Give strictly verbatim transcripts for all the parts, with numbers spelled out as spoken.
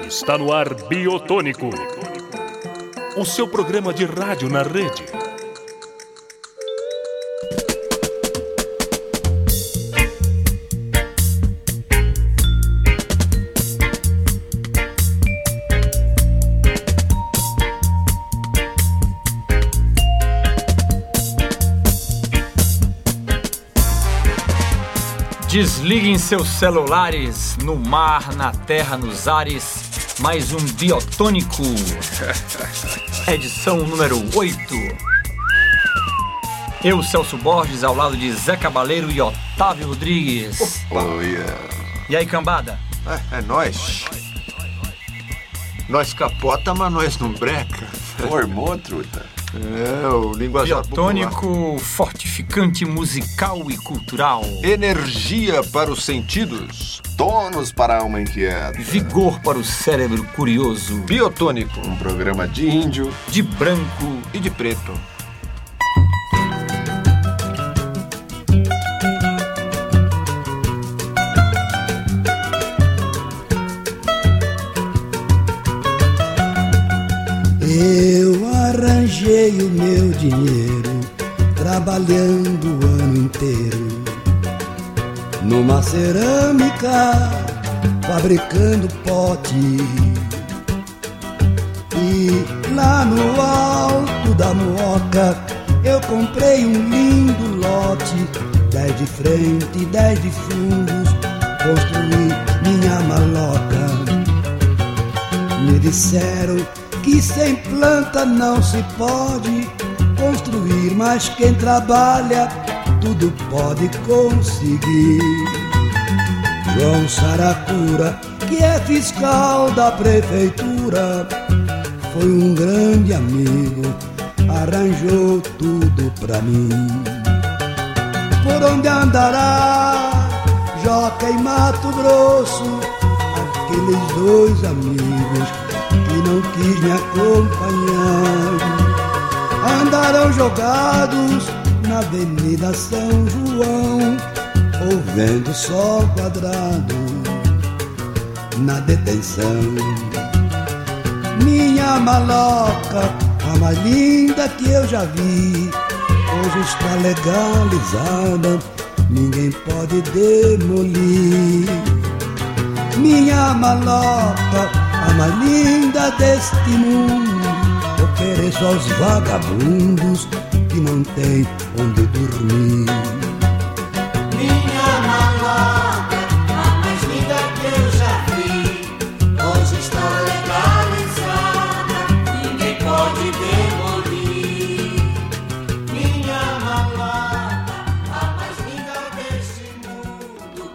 Está no ar Biotônico, o seu programa de rádio na rede. Desliguem seus celulares, no mar, na terra, nos ares, mais um Biotônico, edição número oito. Eu, Celso Borges, ao lado de Zé Cabaleiro e Otávio Rodrigues. Opa. Oh, yeah. E aí, cambada? É, é nóis. Nós capota, mas nós não breca. Formou, truta. É, o linguajar Biotônico, popular. Fortificante musical e cultural. Energia para os sentidos. Tônus para a alma inquieta. Vigor para o cérebro curioso. Biotônico. Um programa de índio, de branco e de preto. Eu arranjei o meu dinheiro trabalhando o ano inteiro numa cerâmica, fabricando pote. E lá no alto da Moca eu comprei um lindo lote, dez de frente e dez de fundos, construí minha maloca. Me disseram que sem planta não se pode construir, mas quem trabalha tudo pode conseguir. João Saracura, que é fiscal da prefeitura, foi um grande amigo, arranjou tudo pra mim. Por onde andará Joca e Mato Grosso, aqueles dois amigos que não quis me acompanhar, andaram jogados na Avenida São João, ouvendo sol quadrado na detenção. Minha maloca, a mais linda que eu já vi, hoje está legalizada, ninguém pode demolir. Minha maloca, a mais linda deste mundo, ofereço aos vagabundos que não tem onde dormir. Minha maloca, a mais linda que eu já vi, hoje está legalizada, ninguém pode demolir. Minha maloca, a mais linda deste mundo.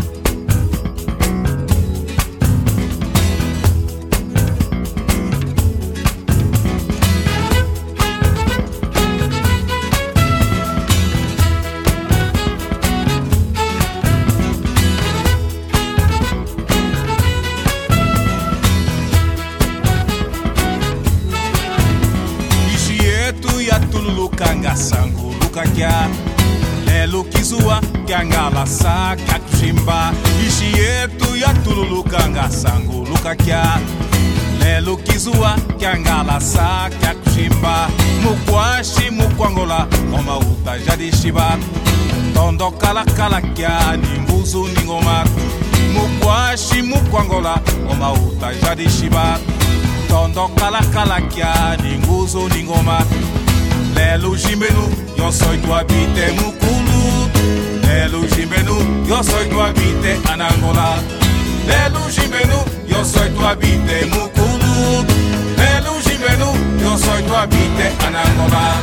Sangu lukakia lelo kizua kyangala sa kakushimba ishietu ya tululukanga sangu lukakia lelo kizua kyangala sa kakushimba mukwashi mukwangola oma uta jadishiba tondo kala kala kya nimbuzu ningoma mukwashi mukwangola oma uta jadishiba tondo kala kala kya nimbuzu ningoma. Lelo Jimbenu, eu sou do habite Mukulu. Lelo Jimbenu, eu sou do habite Anangola. Lelo Jimbenu, eu sou do habite Mukulu. Lelo Jimbenu, eu sou do habite Anangola.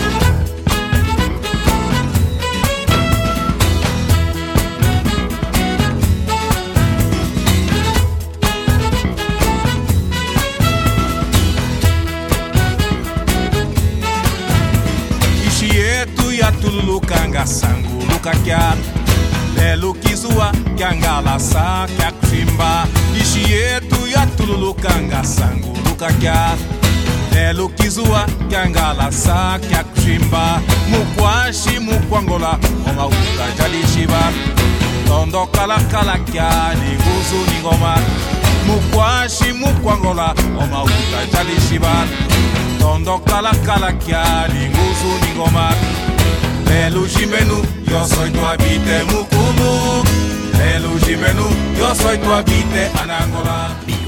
Tululukanga sangu lukakia lelo kizua kyangala sa kakushimba ishietu ya tululukanga sangu lukakia lelo kizua kyangala sa kakushimba mukwashi mukwangola oma uta jalishiba tondo kala kala kya ni guzu ni ngoma Mukwashi mukwangola omauta jalishiba Tondo kala kala kiali nguzu ningoma Lelu jimenu yo soy tu habite mukumu Lelu jimenu yo soy tu habite anangola.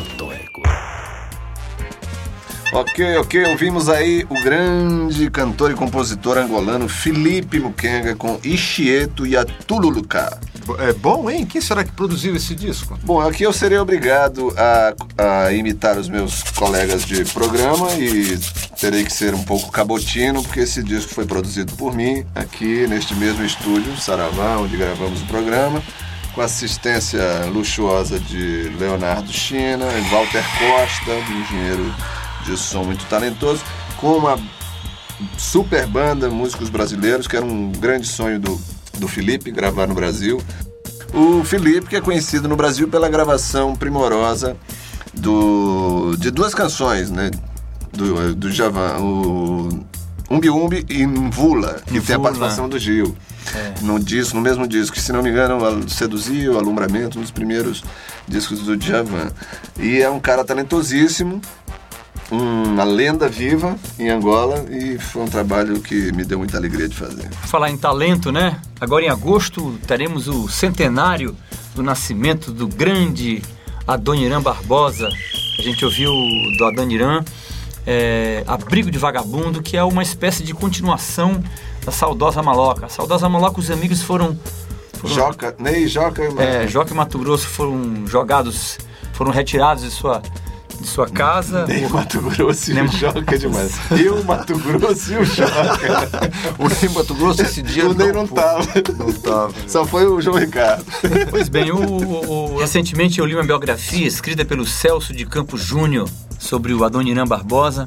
Ok, ok, ouvimos aí o grande cantor e compositor angolano Felipe Mukenga com Ixieto e a Tululuká. É bom, hein? Quem será que produziu esse disco? Bom, aqui eu serei obrigado a, a imitar os meus colegas de programa e terei que ser um pouco cabotino, porque esse disco foi produzido por mim aqui neste mesmo estúdio, Saravá, onde gravamos o programa, com assistência luxuosa de Leonardo China, Walter Costa, um engenheiro de som muito talentoso, com uma super banda, músicos brasileiros, que era um grande sonho do, do Felipe, gravar no Brasil. O Felipe, que é conhecido no Brasil pela gravação primorosa do, de duas canções, né, do, do Djavan, o Umbi Umbi e Mvula, que Mvula. Tem a participação do Gil. É. No disco, no mesmo disco, que se não me engano, Seduzir, o Alumbramento, um dos primeiros discos do Djavan. E é um cara talentosíssimo, uma lenda viva em Angola, e foi um trabalho que me deu muita alegria de fazer. Falar em talento, né? Agora em agosto teremos o centenário do nascimento do grande Adoniran Barbosa. A gente ouviu do Adoniran é, Abrigo de Vagabundo, que é uma espécie de continuação da saudosa Maloca. A saudosa Maloca, os amigos foram... foram Joca, Ney, Joca e é, Joca e Mato Grosso foram jogados, foram retirados de sua... de sua casa. Nem o Mato Grosso e o Joca é demais. E o Mato Grosso e o Joca. O Ney Mato Grosso esse dia o Ney não estava. Não estava. Só foi o João Ricardo. Pois bem, o, o, o, recentemente eu li uma biografia escrita pelo Celso de Campos Júnior sobre o Adoniran Barbosa.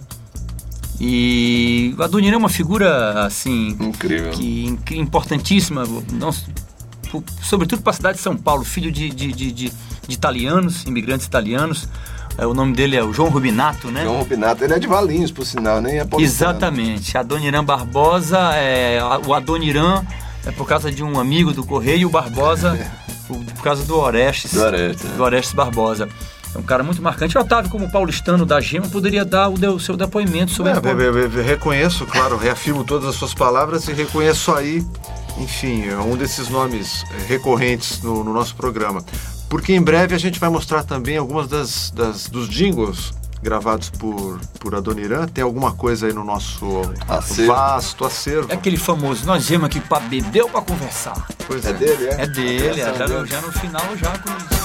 E o Adoniran é uma figura, assim... Incrível. Que, importantíssima, não, sobretudo para a cidade de São Paulo, filho de, de, de, de, de italianos, imigrantes italianos. O nome dele é o João Rubinato, né? João Rubinato, ele é de Valinhos, por sinal, nem é paulistano. Exatamente. Adoniran Barbosa, é, o Adoniran é por causa de um amigo do Correio, e o Barbosa por, por causa do Orestes. Do Orestes, né? Do Orestes Barbosa. É um cara muito marcante. O Otávio, como paulistano da Gema, poderia dar o, o seu depoimento sobre... É, eu, eu, eu reconheço, claro, reafirmo todas as suas palavras e reconheço aí, enfim, um desses nomes recorrentes no, no nosso programa. Porque em breve a gente vai mostrar também algumas das, das dos jingles gravados por, por Adoniran. Tem alguma coisa aí no nosso acervo. vasto acervo. É aquele famoso, nós viemos aqui pra beber ou pra conversar? Pois é. É dele, é? É dele, é, já, já no final, já com...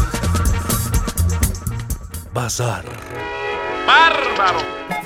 Bazar. Bárbaro!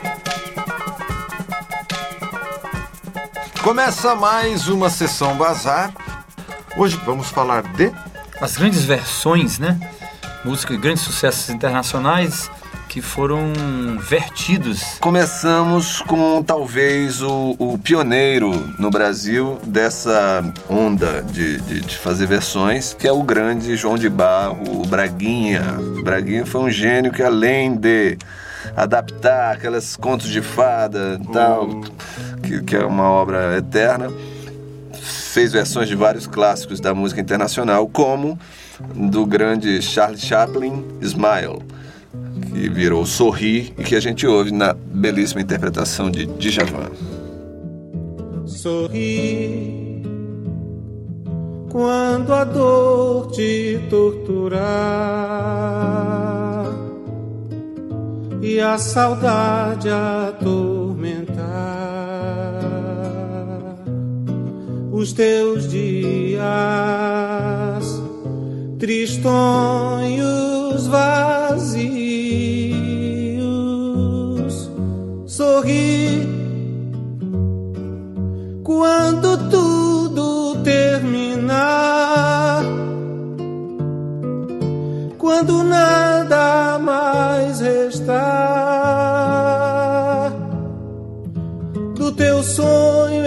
Começa mais uma sessão Bazar. Hoje vamos falar de... as grandes versões, né? Música, grandes sucessos internacionais que foram vertidos. Começamos com talvez o, o pioneiro no Brasil dessa onda de, de, de fazer versões, que é o grande João de Barro, o Braguinha. O Braguinha foi um gênio que, além de adaptar aquelas contos de fada e tal, que, que é uma obra eterna, fez versões de vários clássicos da música internacional, como do grande Charlie Chaplin, Smile, que virou Sorri e que a gente ouve na belíssima interpretação de Djavan. Sorri quando a dor te torturar e a saudade atormentar os teus dias tristonhos, vazios. Sorri quando tudo terminar, quando nada mais restar do teu sonho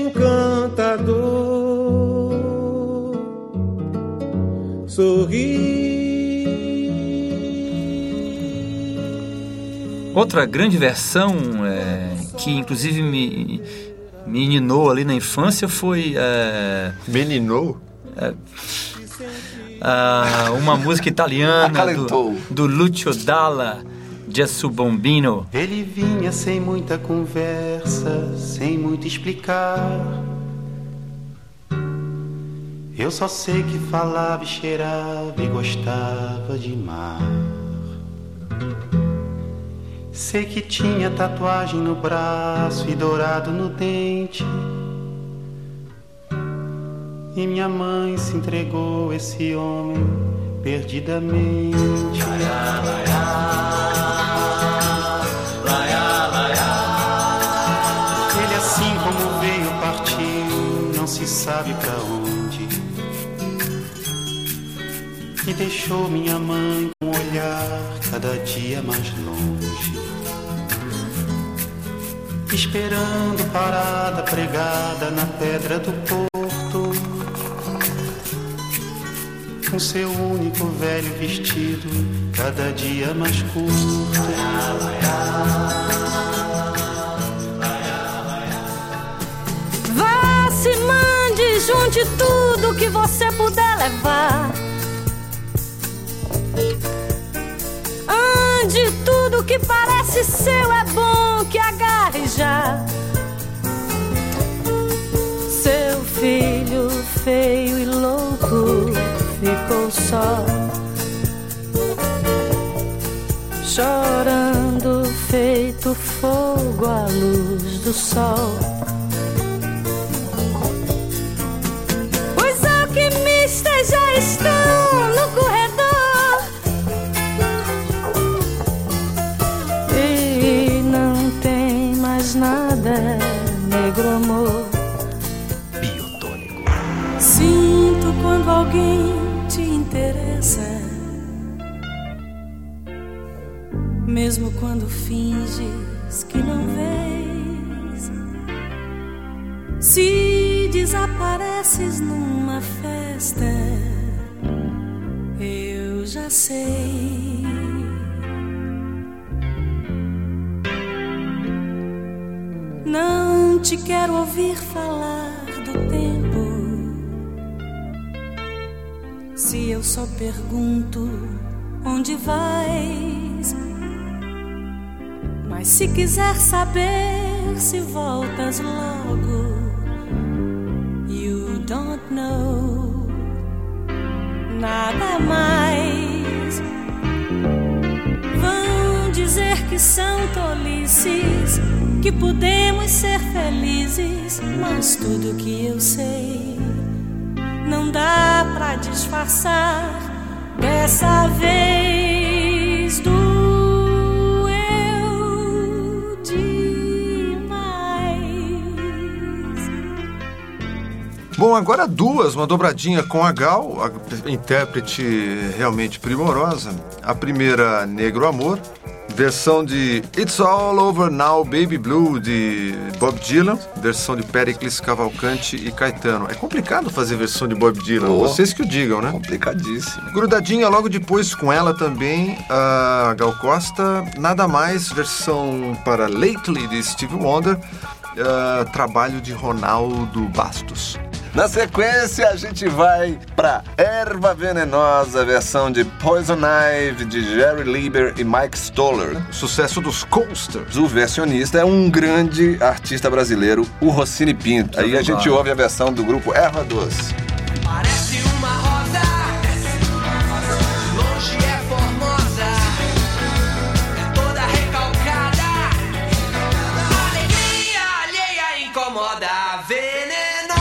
encantador. Sorri. Outra grande versão é, que inclusive me, me ninou ali na infância foi... É, Meninou? É, uh, uma música italiana Acalentou. do, do Lucio Dalla, Gesù Bambino. Ele vinha sem muita conversa, sem muito explicar. Eu só sei que falava e cheirava e gostava de mar. Sei que tinha tatuagem no braço e dourado no dente. E minha mãe se entregou a esse homem perdidamente. Laiá, laiá, laiá, laiá. Ele assim como veio partiu, não se sabe pra onde. E deixou minha mãe com um olhar cada dia mais longe. Esperando parada pregada na pedra do porto, com seu único velho vestido cada dia mais curto. Vá, se mande, junte tudo que você puder levar. Ande, tudo que parece seu é bom que agarre já. Seu filho feio e louco ficou só, chorando feito fogo à luz do sol. Os alquimistas já estão no corredor e não tem mais nada, negro amor. Sinto quando alguém te interessa, mesmo quando finges que não vês. Se desapareces numa festa, eu já sei. Não te quero ouvir falar do tempo, se eu só pergunto onde vais. Mas se quiser saber se voltas logo, you don't know nada mais. Vão dizer que são tolices, que podemos ser felizes, mas tudo que eu sei não dá pra disfarçar. Dessa vez doeu demais. Bom, agora duas, uma dobradinha com a Gal, a intérprete realmente primorosa. A primeira, Negro Amor, versão de It's All Over Now, Baby Blue, de Bob Dylan, versão de Péricles Cavalcante e Caetano. É complicado fazer versão de Bob Dylan, oh, vocês que o digam, né? Complicadíssimo. Grudadinha logo depois com ela também, a Gal Costa, Nada Mais, versão para Lately de Stevie Wonder, uh, trabalho de Ronaldo Bastos. Na sequência, a gente vai pra Erva Venenosa, versão de Poison Ivy, de Jerry Lieber e Mike Stoller. Sucesso dos Coasters. O versionista é um grande artista brasileiro, o Rossini Pinto. Aí a gente ouve a versão do grupo Erva Doce. Parece uma rosa, de longe é formosa, é toda recalcada, a alegria alheia incomoda, venenosa.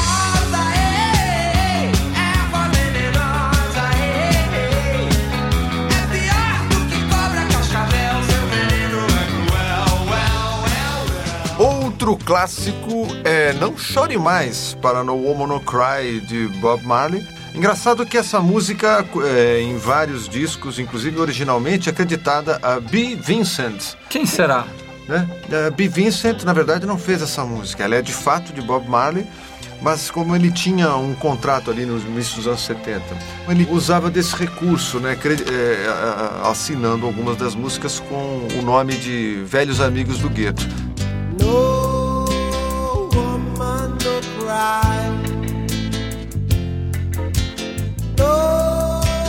Outro clássico é Não Chore Mais, para No Woman No Cry, de Bob Marley. Engraçado que essa música, é, em vários discos, inclusive originalmente, é acreditada a B. Vincent. Quem será? Né? A B. Vincent, na verdade, não fez essa música. Ela é de fato de Bob Marley, mas como ele tinha um contrato ali no início dos anos setenta, ele usava desse recurso, né, é, assinando algumas das músicas com o nome de Velhos Amigos do Gueto. No woman no cry, no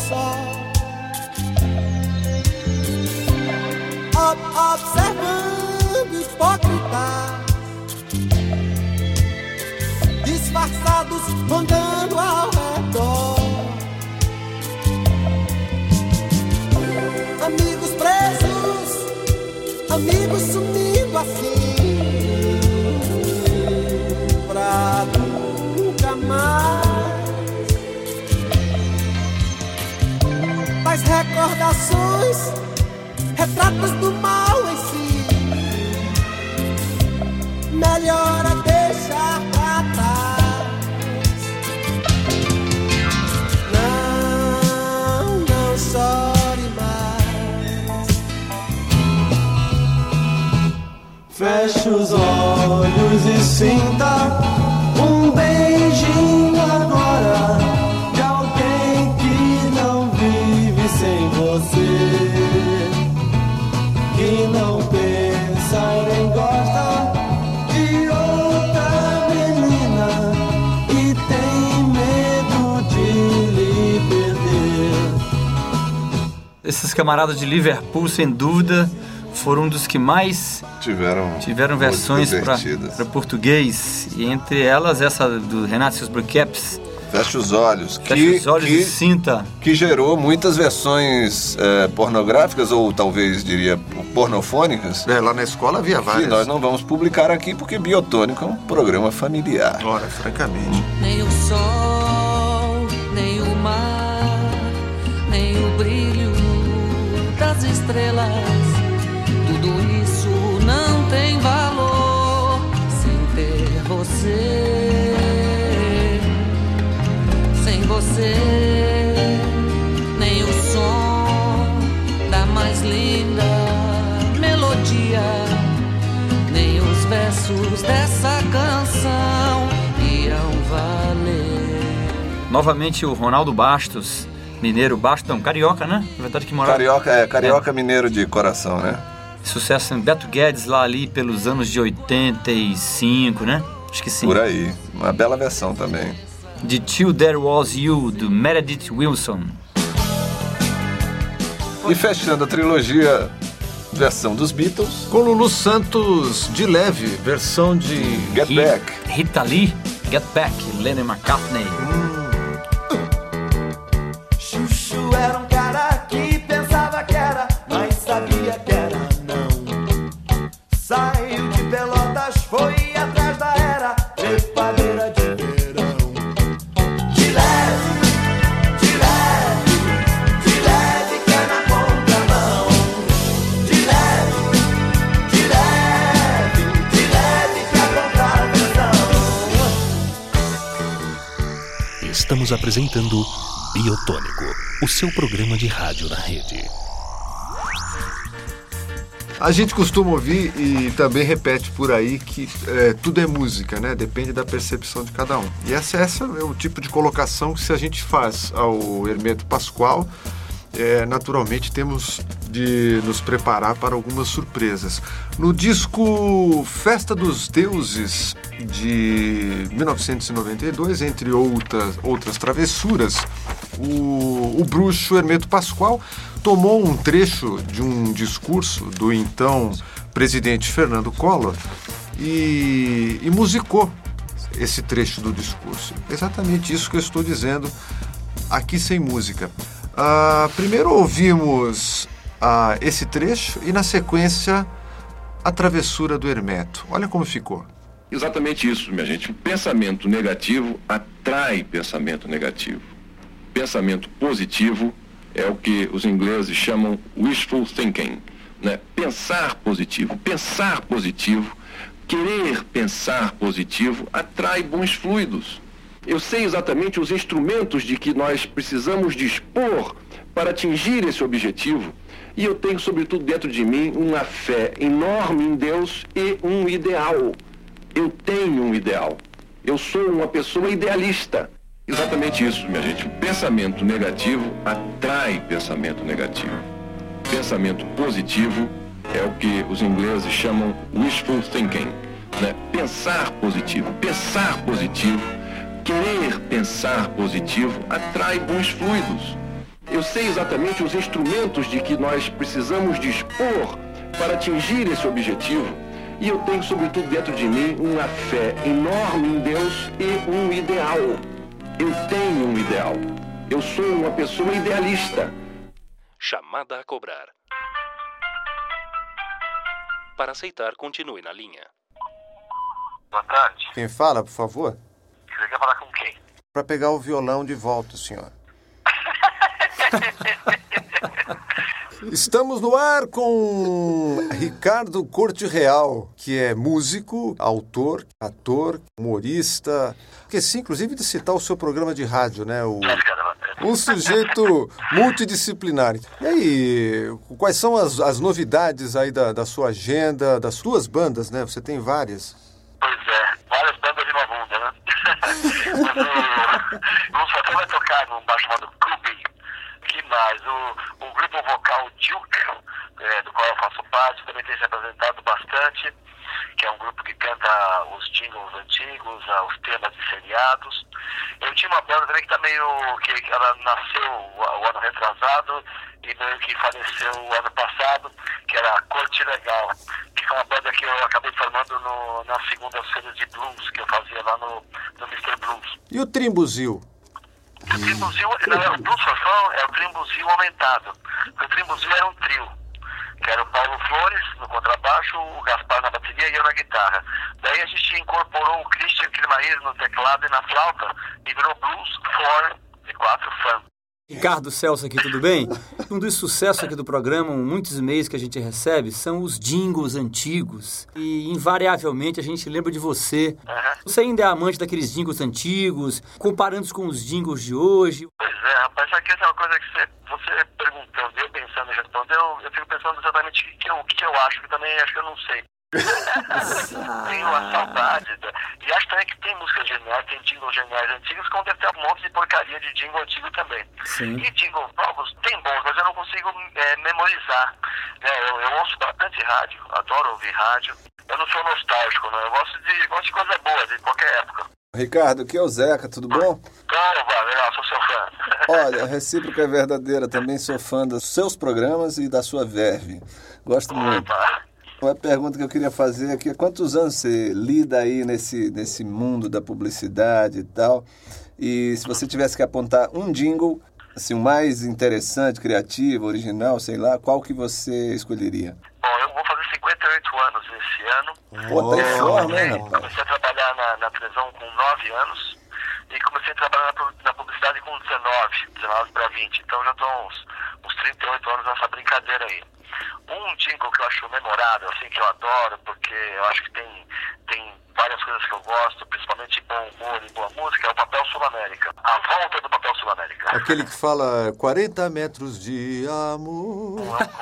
só, ob- observando hipócritas disfarçados rondando ao redor. Amigos presos, amigos sumindo assim, pra nunca mais. Mas recordações, retratos do mal em si, melhor é deixar pra trás. Não, não chore mais. Feche os olhos e sinta um beijinho agora de alguém que não vive sem você, que não pensa e nem gosta de outra menina e tem medo de lhe perder. Esses camaradas de Liverpool, sem dúvida, foram um dos que mais Tiveram, tiveram versões músicas para divertidas. português. E entre elas, essa do Renato e seus Blue Caps, Feche os olhos. Feche que, os olhos que, e sinta. que gerou muitas versões é, pornográficas, ou talvez diria pornofônicas, É, lá na escola havia que várias. nós não vamos publicar aqui porque Biotônico é um programa familiar. Ora, francamente. Nem o sol, nem o mar, nem o brilho das estrelas, tudo isso não tem valor sem ter você. Sem você, nem o som da mais linda melodia, nem os versos dessa canção irão valer. Novamente o Ronaldo Bastos, mineiro Bastos, não, carioca, né? Na verdade que morava... Carioca, é, carioca mineiro de coração, né? Sucesso em Beto Guedes lá ali pelos anos de oitenta e cinco, né? Acho que sim. Por aí. Uma bela versão também. De Till There Was You, do Meredith Wilson. E fechando a trilogia, versão dos Beatles, Com Lulu Santos de leve, versão de Get Ri- Back. Rita Lee, Get Back, Lennon McCartney. Chuchu era um cara que pensava que era, mas sabia que era não. Saiu de Pelotas, foi atrás da era, trepadeira de verão. De leve, de leve, de leve que é na contramão. De leve, de leve, de leve que é contravenção. Estamos apresentando Biotônico, o seu programa de rádio na rede. A gente costuma ouvir e também repete por aí que é, tudo é música, né? Depende da percepção de cada um. E essa, essa é o tipo de colocação que se a gente faz ao Hermeto Pascoal, é, naturalmente temos de nos preparar para algumas surpresas. No disco Festa dos Deuses, de mil novecentos e noventa e dois, entre outras, outras travessuras, o, o bruxo Hermeto Pascoal tomou um trecho de um discurso do então presidente Fernando Collor e, e musicou esse trecho do discurso. Exatamente isso que eu estou dizendo aqui sem música. Ah, primeiro ouvimos ah, esse trecho e na sequência a travessura do Hermeto. Olha como ficou. Exatamente isso, minha gente. O pensamento negativo atrai pensamento negativo. Pensamento positivo é o que os ingleses chamam wishful thinking, né? Pensar positivo. Pensar positivo, querer pensar positivo, atrai bons fluidos. Eu sei exatamente os instrumentos de que nós precisamos dispor para atingir esse objetivo. E eu tenho, sobretudo, dentro de mim, uma fé enorme em Deus e um ideal. Eu tenho um ideal. Eu sou uma pessoa idealista. Exatamente isso, minha gente. O pensamento negativo atrai pensamento negativo. Pensamento positivo é o que os ingleses chamam wishful thinking, né? Pensar positivo. Pensar positivo, querer pensar positivo, atrai bons fluidos. Eu sei exatamente os instrumentos de que nós precisamos dispor para atingir esse objetivo. E eu tenho, sobretudo, dentro de mim, uma fé enorme em Deus e um ideal. Eu tenho um ideal. Eu sou uma pessoa idealista. Chamada a cobrar. Para aceitar, continue na linha. Boa tarde. Quem fala, por favor? Você quer falar com quem? Para pegar o violão de volta, senhor. Estamos no ar com Ricardo Corte Real, que é músico, autor, ator, humorista, que sim, inclusive de citar o seu programa de rádio, né? O... Um sujeito multidisciplinar. E aí, quais são as, as novidades aí da, da sua agenda, das suas bandas, né? Você tem várias. Pois é, várias bandas de uma bunda, né? Mas o Lúcio até vai tocar num bar chamado Clube. Que mais? O, o grupo vocal Duke, é, do qual eu faço parte, também tem se apresentado bastante, que é um grupo que canta os jingles antigos, os temas de seriados. Eu tinha uma banda também que tá meio, que ela nasceu o, o ano retrasado e meio que faleceu o ano passado, que era a Corte Legal, que foi uma banda que eu acabei formando no, nas segundas-feiras de blues, que eu fazia lá no, no mister Blues. E o Trimbuzil? O Trimbuzil, não, é o Blues Fofão, é o Trimbuzil aumentado. O Trimbuzil era um trio, que era o Paulo Flores no contrabaixo, o Gaspar na bateria e eu na guitarra. Daí a gente incorporou o Christian Kirmair no teclado e na flauta e virou Blues quatro e quatro Fã. Ricardo Celso aqui, tudo bem? Um dos sucessos aqui do programa, muitos e-mails que a gente recebe, são os jingles antigos. E, invariavelmente, a gente lembra de você. Uhum. Você ainda é amante daqueles jingles antigos, comparando-os com os jingles de hoje. Pois é, rapaz, isso aqui é uma coisa que você, você perguntando, eu pensando em responder, eu, eu fico pensando exatamente o que, eu, que eu acho, que também acho que eu não sei. Tenho uma saudade da... E acho também que tem músicas geniais, tem jingles geniais antigos, como deve ter um monte de porcaria de jingle antigo também. Sim. E jingles novos tem bons, mas eu não consigo é, memorizar, né? eu, eu ouço bastante rádio, adoro ouvir rádio. Eu não sou nostálgico, né? Eu gosto de, gosto de coisa boa, de qualquer época. Ricardo, aqui é o Zeca, tudo bom? Claro, legal, sou seu fã. Olha, a recíproca é verdadeira, também sou fã dos seus programas e da sua verve. Gosto muito. Opa. Uma pergunta que eu queria fazer aqui é quantos anos você lida aí nesse, nesse mundo da publicidade e tal? E se você tivesse que apontar um jingle, assim, o mais interessante, criativo, original, sei lá, qual que você escolheria? Bom, eu vou fazer cinquenta e oito anos esse ano. Pô, tá em forma, hein, rapaz? Comecei a trabalhar na, na televisão com nove anos e comecei a trabalhar na, na publicidade com dezenove, dezenove para vinte. Então já estou uns, uns trinta e oito anos nessa brincadeira aí. Um jingle que eu acho memorável, assim, que eu adoro, porque eu acho que tem, tem várias coisas que eu gosto, principalmente bom humor e boa música, é o Papel Sul-América. A volta do Papel Sul-América. Aquele que fala quarenta metros de amor.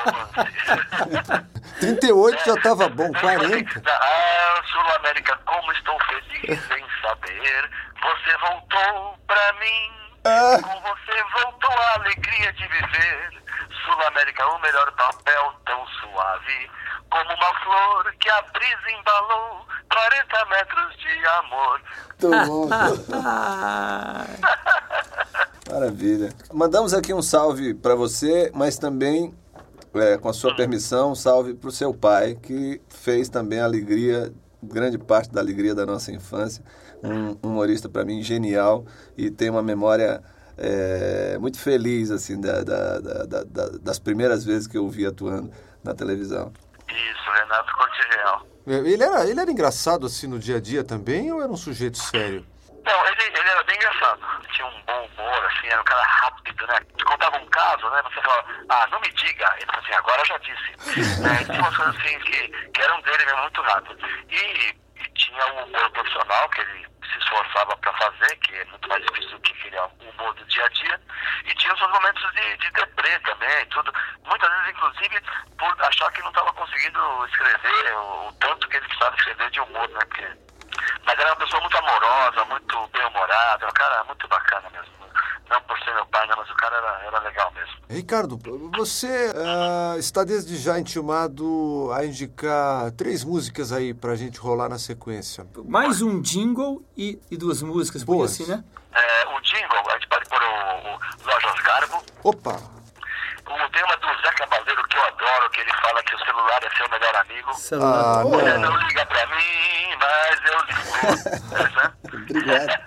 trinta e oito já tava bom, quarenta. Ah, Sul-América, como estou feliz em saber, você voltou pra mim. Ah. Com você voltou a alegria de viver. Sul-América, o melhor papel tão suave, como uma flor que a brisa embalou, quarenta metros de amor. Muito bom. Maravilha. Mandamos aqui um salve para você, mas também, é, com a sua permissão, um salve para o seu pai, que fez também a alegria, grande parte da alegria da nossa infância. Um humorista, para mim, genial e tem uma memória... É, muito feliz assim da, da, da, da, das primeiras vezes que eu o vi atuando na televisão. Isso, Renato Corte Real. Ele era, ele era engraçado assim no dia a dia também ou era um sujeito sério? Não, ele, ele era bem engraçado. Tinha um bom humor, assim, era um cara rápido, né? Te contava um caso, né? Você falava, ah, não me diga. Ele falou assim, agora eu já disse. né? Tinha umas coisas assim que, que eram dele mesmo muito rápido. E, e tinha um humor profissional que ele se esforçava para fazer, que é muito mais difícil do que criar o humor do dia a dia, e tinha os seus momentos de, de deprê também, tudo. Muitas vezes, inclusive, por achar que não estava conseguindo escrever o, o tanto que ele precisava escrever de humor, né? Porque... Mas era uma pessoa muito amorosa, muito bem-humorada, um cara muito bacana mesmo. Não por ser meu pai, não, mas o cara era, era legal mesmo. Ricardo, você uh, está desde já intimado a indicar três músicas aí pra gente rolar na sequência. Mais um jingle e, e duas músicas, por assim, né? É, o jingle, a gente pode pôr o, o Lojas Garbo, Opa! O tema do Zé Cabaleiro, que eu adoro, que ele fala que o celular é seu melhor amigo. Ah, Você não. não liga pra mim, mas eu ligo. Essa? Obrigado.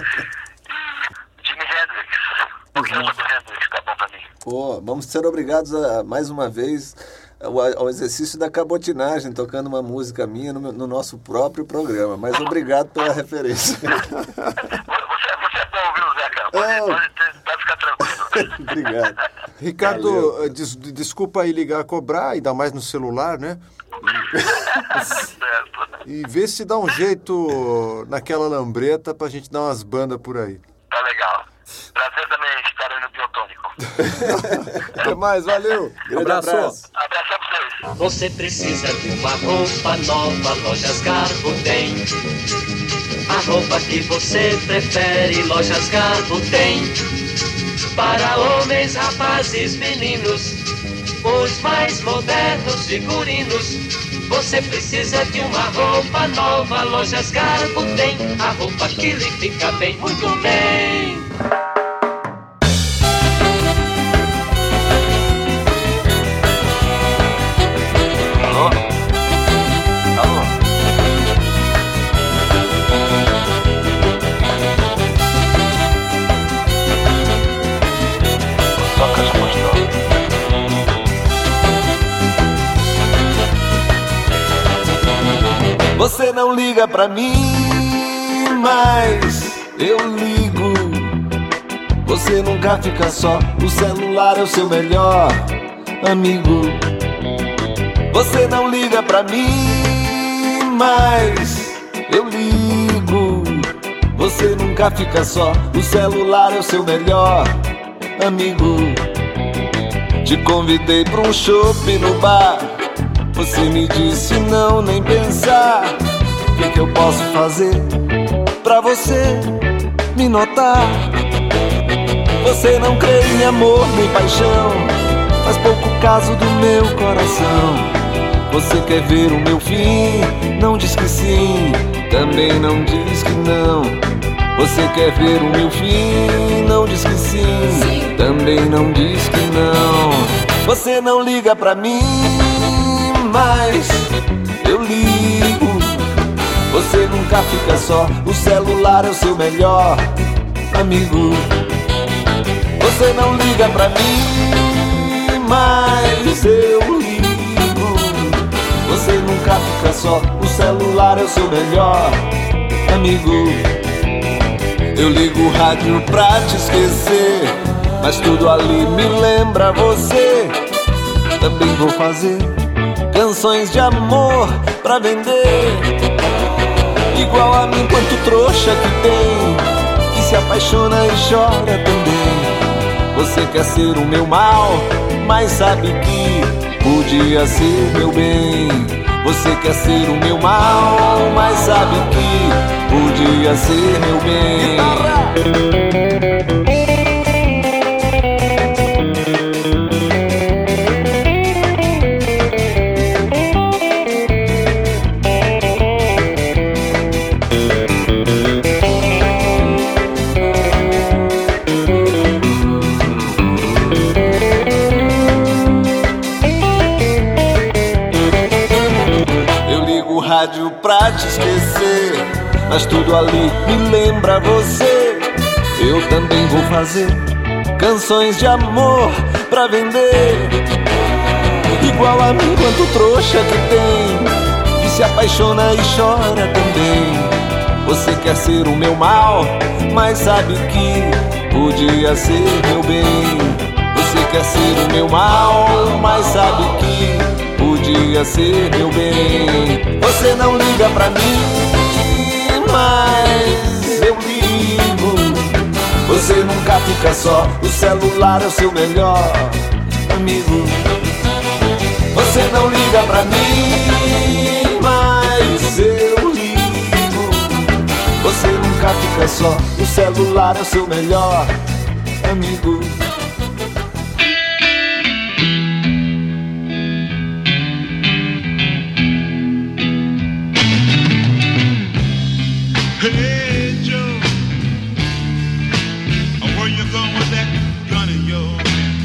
E Jimi Hendrix. O que acha do Hendrix? Tá bom pra mim. Pô, vamos ser obrigados a, mais uma vez ao, ao exercício da cabotinagem, tocando uma música minha no, meu- no nosso próprio programa. Mas obrigado pela referência. Você, você é bom, viu, Zeca? Pode, Oh. pode, ter- pode ficar tranquilo. Obrigado. Ricardo, eh, des- desculpa aí ligar a cobrar, ainda mais no celular, né? Certo. E vê se dá um jeito naquela lambreta pra gente dar umas bandas por aí. Tá legal. Prazer também estar aí no Biotônico. Até mais, valeu! Grande Abraço. abraço. Abraço a vocês. Você precisa de uma roupa nova, Lojas Garbo tem. A roupa que você prefere, Lojas Garbo tem. Para homens, rapazes, meninos, os mais modernos figurinos. Você precisa de uma roupa nova, Lojas Garbo tem. A roupa que lhe fica bem, muito bem. Alô? Alô? Socas mostrou. Você não liga pra mim, mas eu ligo. Você nunca fica só, o celular é o seu melhor amigo. Você não liga pra mim, mas eu ligo. Você nunca fica só, o celular é o seu melhor amigo. Te convidei pra um chopp no bar, você me disse não, nem pensar. O que, que eu posso fazer pra você me notar? Você não crê em amor nem paixão, faz pouco caso do meu coração. Você quer ver o meu fim, não diz que sim, também não diz que não. Você quer ver o meu fim, não diz que sim, também não diz que não. Você não liga pra mim, mas eu ligo. Você nunca fica só, o celular é o seu melhor amigo. Você não liga pra mim, mas eu ligo. Você nunca fica só, o celular é o seu melhor amigo. Eu ligo o rádio pra te esquecer, mas tudo ali me lembra você. Também vou fazer canções de amor pra vender, igual a mim, quanto trouxa que tem, que se apaixona e chora também. Você quer ser o meu mal, mas sabe que podia ser meu bem. Você quer ser o meu mal, mas sabe que podia ser meu bem. Rádio pra te esquecer, mas tudo ali me lembra você. Eu também vou fazer canções de amor pra vender, igual a mim, quanto trouxa que tem, que se apaixona e chora também. Você quer ser o meu mal, mas sabe que podia ser meu bem. Você quer ser o meu mal, mas sabe que podia ser meu bem. Você não liga pra mim, mas eu ligo. Você nunca fica só, o celular é o seu melhor amigo. Você não liga pra mim, mas eu ligo. Você nunca fica só, o celular é o seu melhor amigo. Hey Joe, where you going with that gun of yours?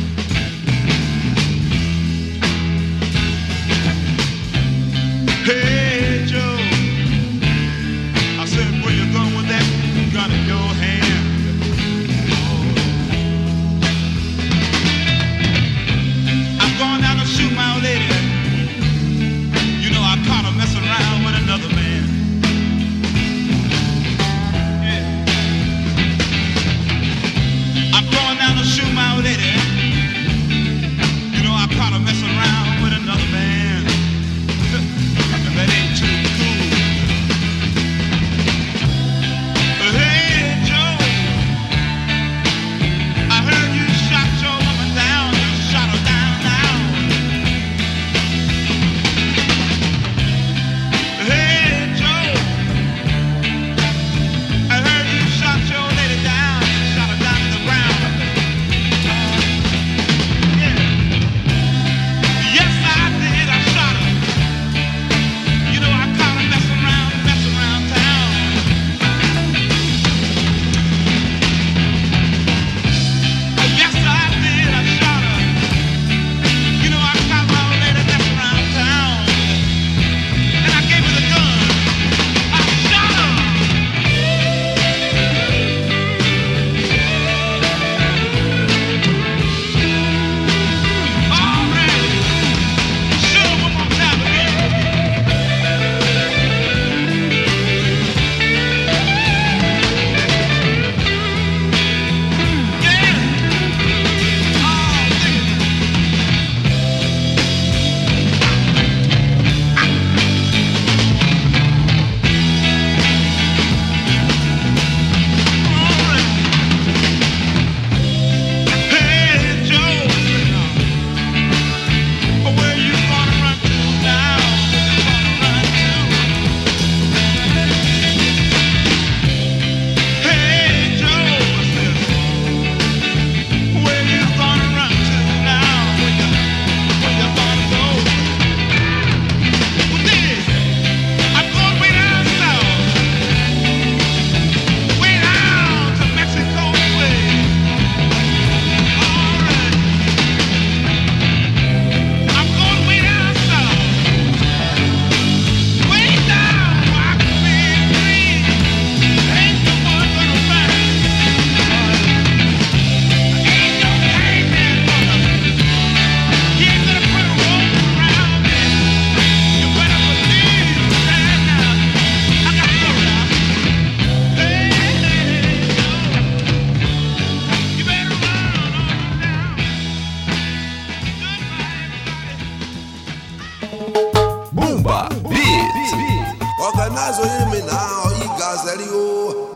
Bumba Beat. Organize him now, you guys are you.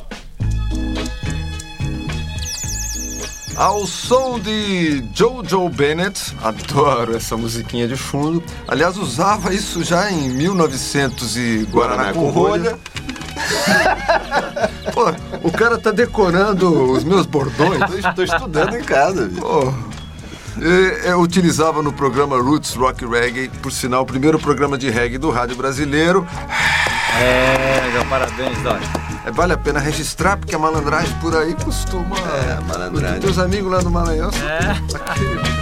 Ao som de Jojo Bennett, adoro essa musiquinha de fundo. Aliás, usava isso já em mil e novecentos e Guaraná com rolha. Pô, o cara tá decorando os meus bordões. Estou estudando em casa. Pô, eu utilizava no programa Roots Rock Reggae, por sinal, o primeiro programa de reggae do rádio brasileiro. É, legal, parabéns, Dória. É, vale a pena registrar, porque a malandragem por aí costuma... É, malandragem. Os teus amigos lá do Maranhão... É. Aquele...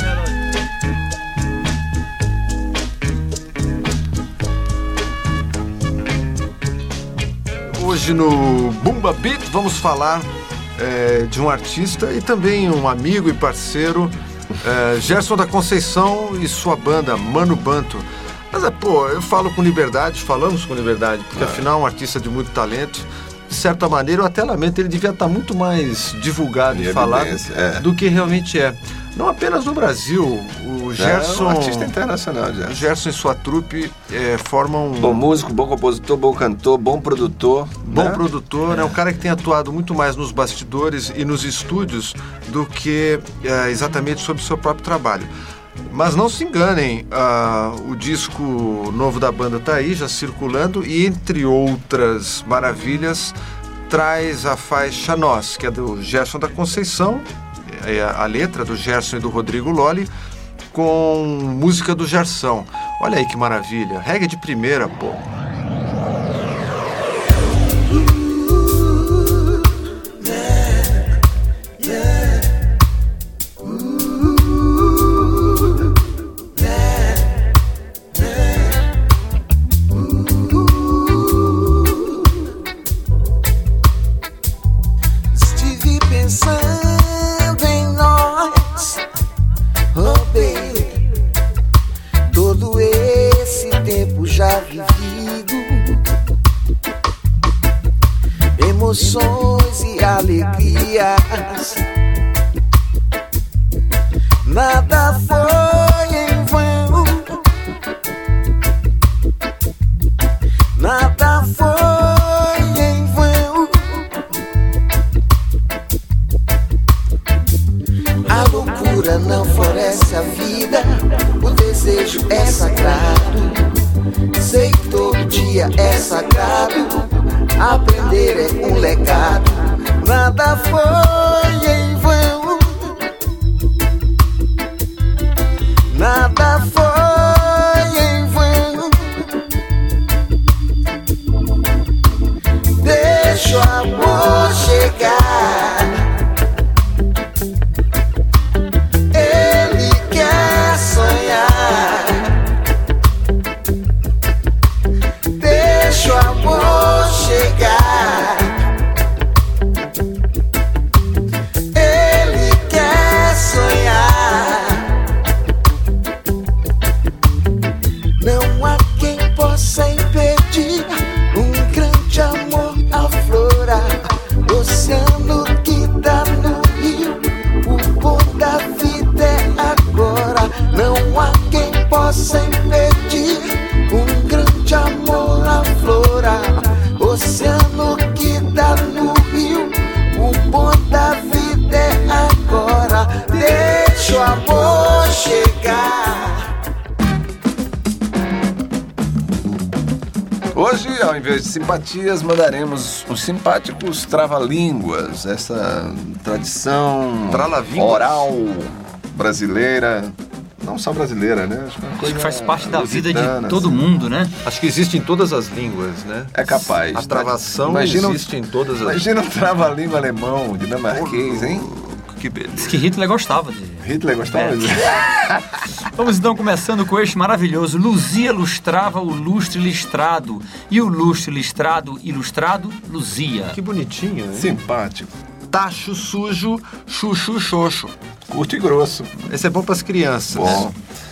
Hoje no Bumba Beat vamos falar é, de um artista e também um amigo e parceiro, é, Gerson da Conceição e sua banda Mano Banto. Mas, é, pô, eu falo com liberdade, falamos com liberdade, porque é. afinal é um artista de muito talento. De certa maneira, eu até lamento, ele devia estar muito mais divulgado e falado é. do que realmente é. Não apenas no Brasil, o Gerson... É um artista internacional, já. O Gerson e sua trupe é, formam... Bom músico, bom compositor, bom cantor, bom produtor. Bom né? produtor, é. é um cara que tem atuado muito mais nos bastidores e nos estúdios do que é, exatamente sobre o seu próprio trabalho. Mas não se enganem, uh, o disco novo da banda tá aí, já circulando, e entre outras maravilhas, traz a faixa Nós, que é do Gerson da Conceição, é a letra do Gerson e do Rodrigo Lolli, com música do Gersão. Olha aí que maravilha, reggae de primeira, pô. Emoções e alegrias, nada foi em vão, nada foi em vão. A loucura não floresce a vida, o desejo é sagrado. Sei que todo dia é sagrado, aprender é um legado, nada foi em vão, nada foi em vão. Deixa o amor chegar, ele quer sonhar. Deixa o amor chegar, ele quer sonhar. Não há quem possa impedir um grande amor aflorar. Oceano que dá no rio, o bom da vida é agora. Não há quem possa impedir um grande amor aflorar. Oceano que dá no rio, o bom da vida é agora. Deixa o amor chegar. Hoje, ao invés de simpatias, mandaremos os simpáticos trava-línguas, essa tradição oral brasileira. Não só brasileira, né? Acho que, é uma coisa Acho que faz parte da vida de todo assim. mundo, né? Acho que existe em todas as línguas, né? É capaz. A travação imagina, existe em todas as... Imagina um trava-língua alemão, dinamarquês, hein? Que beleza. Diz que Hitler gostava de... Hitler gostava é. de... Vamos então começando com este maravilhoso. Luzia lustrava o lustre listrado, e o lustre listrado ilustrado luzia. Que bonitinho, hein? Simpático. Tacho sujo, chuchu xoxo. Curto e grosso. Esse é bom pras crianças. Bom.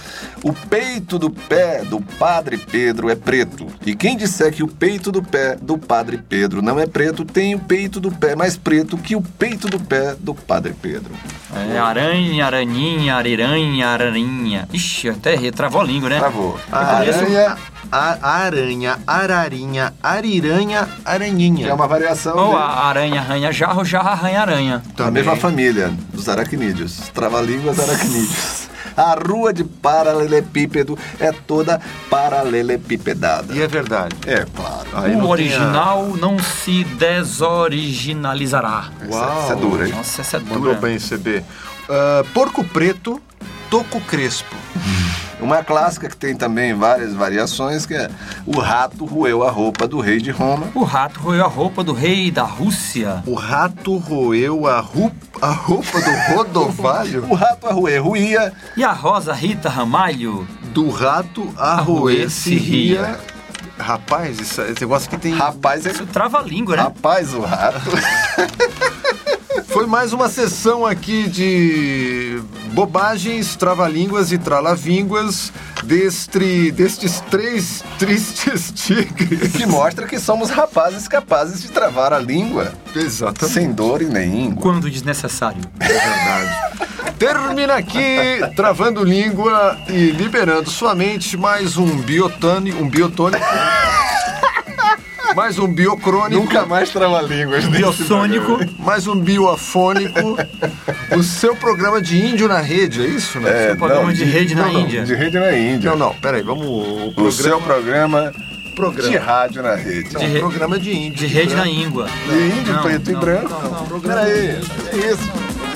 O peito do pé do Padre Pedro é preto. E quem disser que o peito do pé do Padre Pedro não é preto, tem o peito do pé mais preto que o peito do pé do Padre Pedro. É, aranha, araninha, ariranha, ararinha. Ixi, até errei, travou a língua, né? Travou. Aranha, a, aranha, ararinha, ariranha, aranhinha. É uma variação. Ou de... a aranha, arranha, jarro, jarro, arranha, aranha. A mesma família dos aracnídeos. Trava-línguas aracnídeos. A rua de paralelepípedo é toda paralelepipedada. E é verdade. É, claro. Aí o não original tem a... não se desoriginalizará. Uau. Essa é dura, hein? Nossa, essa é dura. Mandou bem, C B. Uh, porco preto, toco crespo. Uma clássica que tem também várias variações, que é o rato roeu a roupa do rei de Roma. O rato roeu a roupa do rei da Rússia. O rato roeu a, ru... a roupa do rodovalho. O rato a roer ruía. E a Rosa Rita Ramalho. Do rato a, a roer se ria. Rapaz, esse, esse negócio aqui tem... Rapaz, é... Isso trava a língua, né? Rapaz, o rato... Foi mais uma sessão aqui de bobagens, trava-línguas e tralavínguas deste, destes três tristes tigres. Que mostra que somos rapazes capazes de travar a língua. Exatamente. Sem dor e nem íngua. Quando desnecessário. É verdade. Termina aqui, travando língua e liberando sua mente, mais um biotânico, um biotônico. Mais um biocrônico. Nunca mais trava-línguas. Biossônico. Mais um bioafônico. O seu programa de índio na rede, é isso, né? É, seu programa não, de, de rede na não, Índia. Não, de rede na Índia. Não, não, peraí, vamos... O, programa, o seu programa, programa de rádio na rede. Não, de re... programa de índio. De rede na íngua. De índio, não, preto não, e branco. Não, não, não. Peraí, é isso.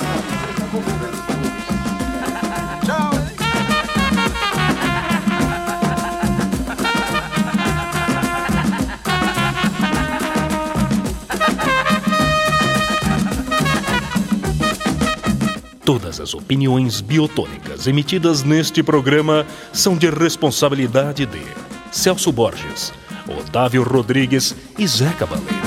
Todas as opiniões biotônicas emitidas neste programa são de responsabilidade de Celso Borges, Otávio Rodrigues e Zé Cabaleiro.